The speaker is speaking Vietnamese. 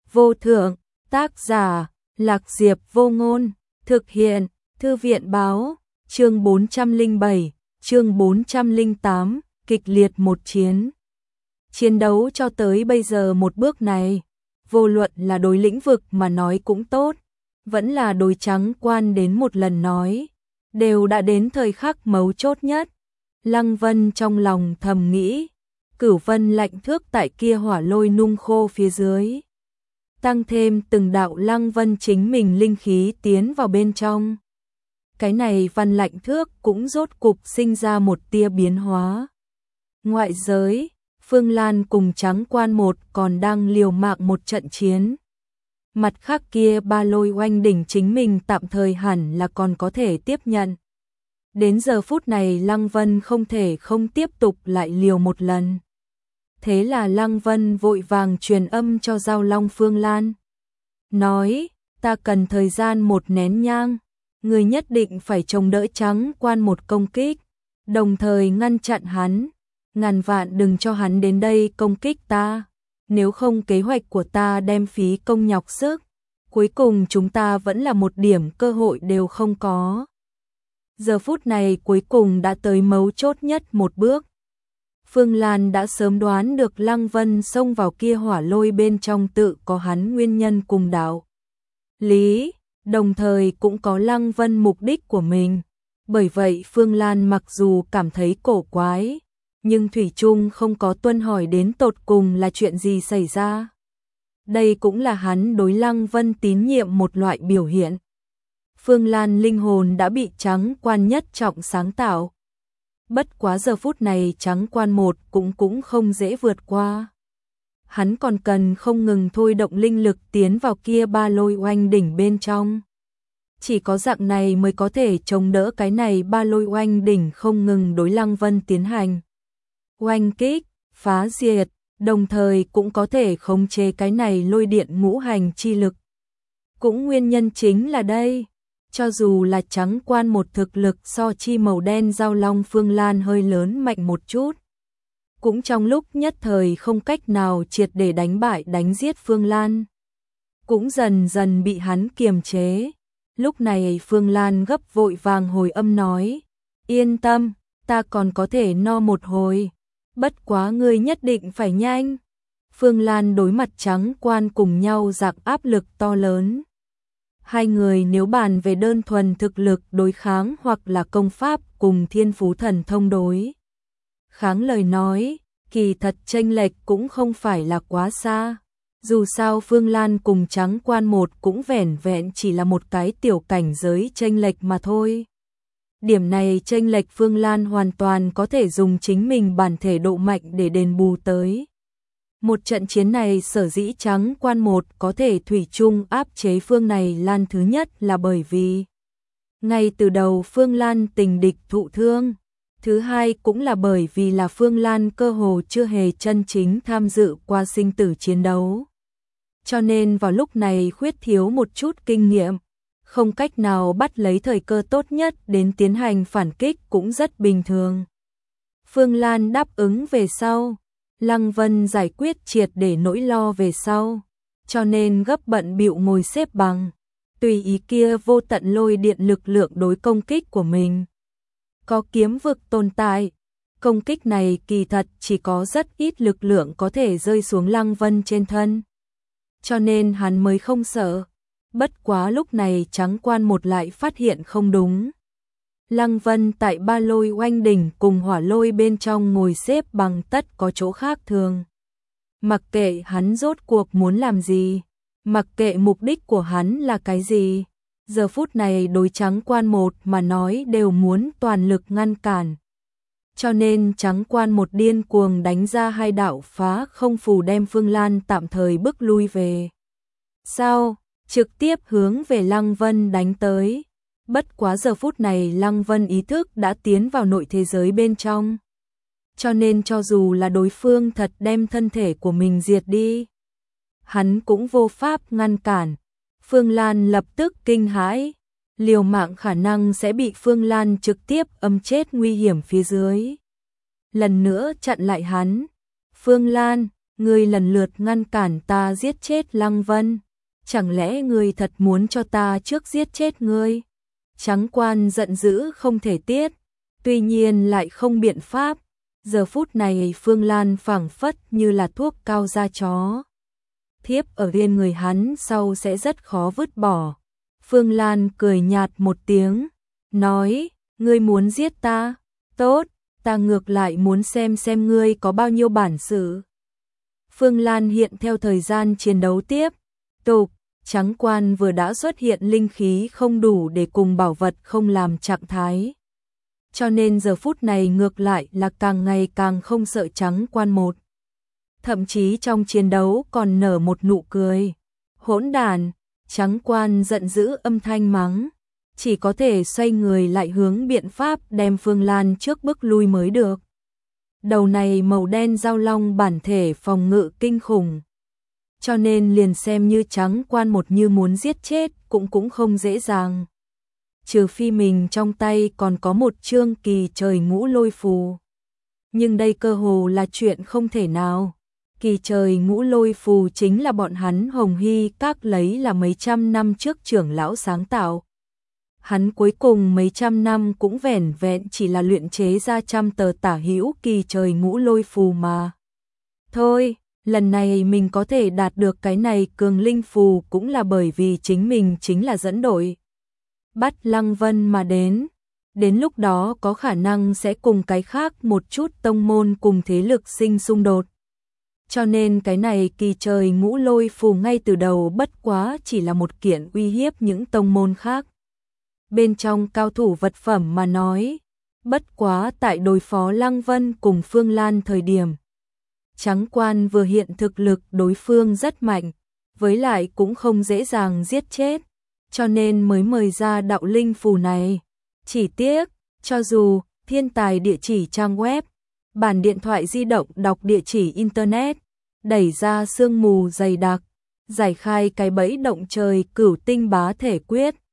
vô thượng, tác giả, Lạc Diệp Vô Ngôn, thực hiện, Thư viện báo, chương 407, chương 408, kịch liệt một chiến. Chiến đấu cho tới bây giờ một bước này, vô luận là đối lĩnh vực mà nói cũng tốt, vẫn là đối Trắng Quan đến một lần nói, đều đã đến thời khắc mấu chốt nhất. Lăng Vân trong lòng thầm nghĩ, Cửu Vân lạnh thước tại kia hỏa lôi nung khô phía dưới. Tăng thêm từng đạo Lăng Vân chính mình linh khí tiến vào bên trong. Cái này văn lạnh thước cũng rốt cục sinh ra một tia biến hóa. Ngoại giới, Phương Lan cùng Trắng Quan một còn đang liều mạng một trận chiến. Mặt khác kia ba lôi oanh đỉnh chính mình tạm thời hẳn là còn có thể tiếp nhận. Đến giờ phút này Lăng Vân không thể không tiếp tục lại liều một lần. Thế là Lăng Vân vội vàng truyền âm cho Giao Long Phương Lan. Nói, ta cần thời gian một nén nhang, người nhất định phải chống đỡ Trắng Quan một công kích, đồng thời ngăn chặn hắn, ngàn vạn đừng cho hắn đến đây công kích ta, nếu không kế hoạch của ta đem phí công nhọc sức, cuối cùng chúng ta vẫn là một điểm cơ hội đều không có. Giờ phút này cuối cùng đã tới mấu chốt nhất một bước. Phương Lan đã sớm đoán được Lăng Vân xông vào kia hỏa lôi bên trong tự có hắn nguyên nhân cùng đạo lý, đồng thời cũng có Lăng Vân mục đích của mình. Bởi vậy Phương Lan mặc dù cảm thấy cổ quái, nhưng thủy chung không có tuân hỏi đến tột cùng là chuyện gì xảy ra. Đây cũng là hắn đối Lăng Vân tín nhiệm một loại biểu hiện. Phương Lan linh hồn đã bị Trắng Quan nhất trọng sáng tạo. Bất quá giờ phút này Trắng Quan một cũng không dễ vượt qua. Hắn còn cần không ngừng thôi động linh lực tiến vào kia ba lôi oanh đỉnh bên trong. Chỉ có dạng này mới có thể chống đỡ cái này ba lôi oanh đỉnh không ngừng đối Lăng Vân tiến hành oanh kích, phá diệt, đồng thời cũng có thể khống chế cái này lôi điện ngũ hành chi lực. Cũng nguyên nhân chính là đây. Cho dù là Trắng Quan một thực lực so chi màu đen Giao Long Phương Lan hơi lớn mạnh một chút, cũng trong lúc nhất thời không cách nào triệt để đánh bại đánh giết Phương Lan, cũng dần dần bị hắn kiềm chế. Lúc này Phương Lan gấp vội vàng hồi âm nói, yên tâm, ta còn có thể no một hồi, bất quá ngươi nhất định phải nhanh. Phương Lan đối mặt Trắng Quan cùng nhau giặc áp lực to lớn. Hai người nếu bàn về đơn thuần thực lực đối kháng hoặc là công pháp cùng thiên phú thần thông đối kháng lời nói, kỳ thật chênh lệch cũng không phải là quá xa. Dù sao Phương Lan cùng Trắng Quan một cũng vẻn vẹn chỉ là một cái tiểu cảnh giới chênh lệch mà thôi. Điểm này chênh lệch Phương Lan hoàn toàn có thể dùng chính mình bản thể độ mạnh để đền bù tới. Một trận chiến này sở dĩ Trắng Quan một có thể thủy chung áp chế Phương này Lan, thứ nhất là bởi vì ngay từ đầu Phương Lan tình địch thụ thương, thứ hai cũng là bởi vì là Phương Lan cơ hồ chưa hề chân chính tham dự qua sinh tử chiến đấu. Cho nên vào lúc này khuyết thiếu một chút kinh nghiệm, không cách nào bắt lấy thời cơ tốt nhất đến tiến hành phản kích cũng rất bình thường. Phương Lan đáp ứng về sau, Lăng Vân giải quyết triệt để nỗi lo về sau, cho nên gấp bận bịu ngồi xếp bằng, tùy ý kia vô tận lôi điện lực lượng đối công kích của mình. Có kiếm vực tồn tại, công kích này kỳ thật chỉ có rất ít lực lượng có thể rơi xuống Lăng Vân trên thân, cho nên hắn mới không sợ. Bất quá lúc này Trắng Quan một lại phát hiện không đúng. Lăng Vân tại ba lôi oanh đỉnh cùng hỏa lôi bên trong ngồi xếp bằng tất có chỗ khác thường. Mặc kệ hắn rốt cuộc muốn làm gì, mặc kệ mục đích của hắn là cái gì, giờ phút này đối Trắng Quan một mà nói đều muốn toàn lực ngăn cản. Cho nên Trắng Quan một điên cuồng đánh ra hai đạo phá không phù đem Phương Lan tạm thời bức lui về sau, trực tiếp hướng về Lăng Vân đánh tới. Bất quá giờ phút này Lăng Vân ý thức đã tiến vào nội thế giới bên trong. Cho nên cho dù là đối phương thật đem thân thể của mình diệt đi, hắn cũng vô pháp ngăn cản. Phương Lan lập tức kinh hãi, liều mạng khả năng sẽ bị Phương Lan trực tiếp âm chết nguy hiểm phía dưới. Lần nữa chặn lại hắn. Phương Lan, ngươi lần lượt ngăn cản ta giết chết Lăng Vân, chẳng lẽ ngươi thật muốn cho ta trước giết chết ngươi? Trắng quan giận dữ không thể tiết, tuy nhiên lại không biện pháp. Giờ phút này Phương Lan phảng phất như là thuốc cao da chó. Thiếp ở viên người hắn sau sẽ rất khó vứt bỏ. Phương Lan cười nhạt một tiếng, nói, ngươi muốn giết ta? Tốt, ta ngược lại muốn xem ngươi có bao nhiêu bản sự. Phương Lan hiện theo thời gian chiến đấu tiếp tục. Trắng quan vừa đã xuất hiện linh khí không đủ để cùng bảo vật không làm trạng thái. Cho nên giờ phút này ngược lại là càng ngày càng không sợ trắng quan một. Thậm chí trong chiến đấu còn nở một nụ cười. Hỗn đản, trắng quan giận dữ âm thanh mắng. Chỉ có thể xoay người lại hướng biện pháp đem Phương Lan trước bước lui mới được. Đầu này màu đen giao long bản thể phòng ngự kinh khủng. Cho nên liền xem như trắng quan một như muốn giết chết cũng không dễ dàng. Trừ phi mình trong tay còn có một chương kỳ trời ngũ lôi phù. Nhưng đây cơ hồ là chuyện không thể nào. Kỳ trời ngũ lôi phù chính là bọn hắn Hồng Hy Các lấy là mấy trăm năm trước trưởng lão sáng tạo. Hắn cuối cùng mấy trăm năm cũng vẻn vẹn chỉ là luyện chế ra trăm tờ tả hữu kỳ trời ngũ lôi phù mà. Thôi, lần này mình có thể đạt được cái này cường linh phù cũng là bởi vì chính mình chính là dẫn đội. Bắt Lăng Vân mà đến lúc đó có khả năng sẽ cùng cái khác một chút tông môn cùng thế lực sinh xung đột. Cho nên cái này kỳ trời ngũ lôi phù ngay từ đầu bất quá chỉ là một kiện uy hiếp những tông môn khác. Bên trong cao thủ vật phẩm mà nói, bất quá tại đối phó Lăng Vân cùng Phương Lan thời điểm. Trắng quan vừa hiện thực lực đối phương rất mạnh, với lại cũng không dễ dàng giết chết, cho nên mới mời ra đạo linh phù này. Chỉ tiếc, cho dù thiên tài địa chỉ trang web, bản điện thoại di động đọc địa chỉ internet, đẩy ra sương mù dày đặc, giải khai cái bẫy động trời cửu tinh bá thể quyết,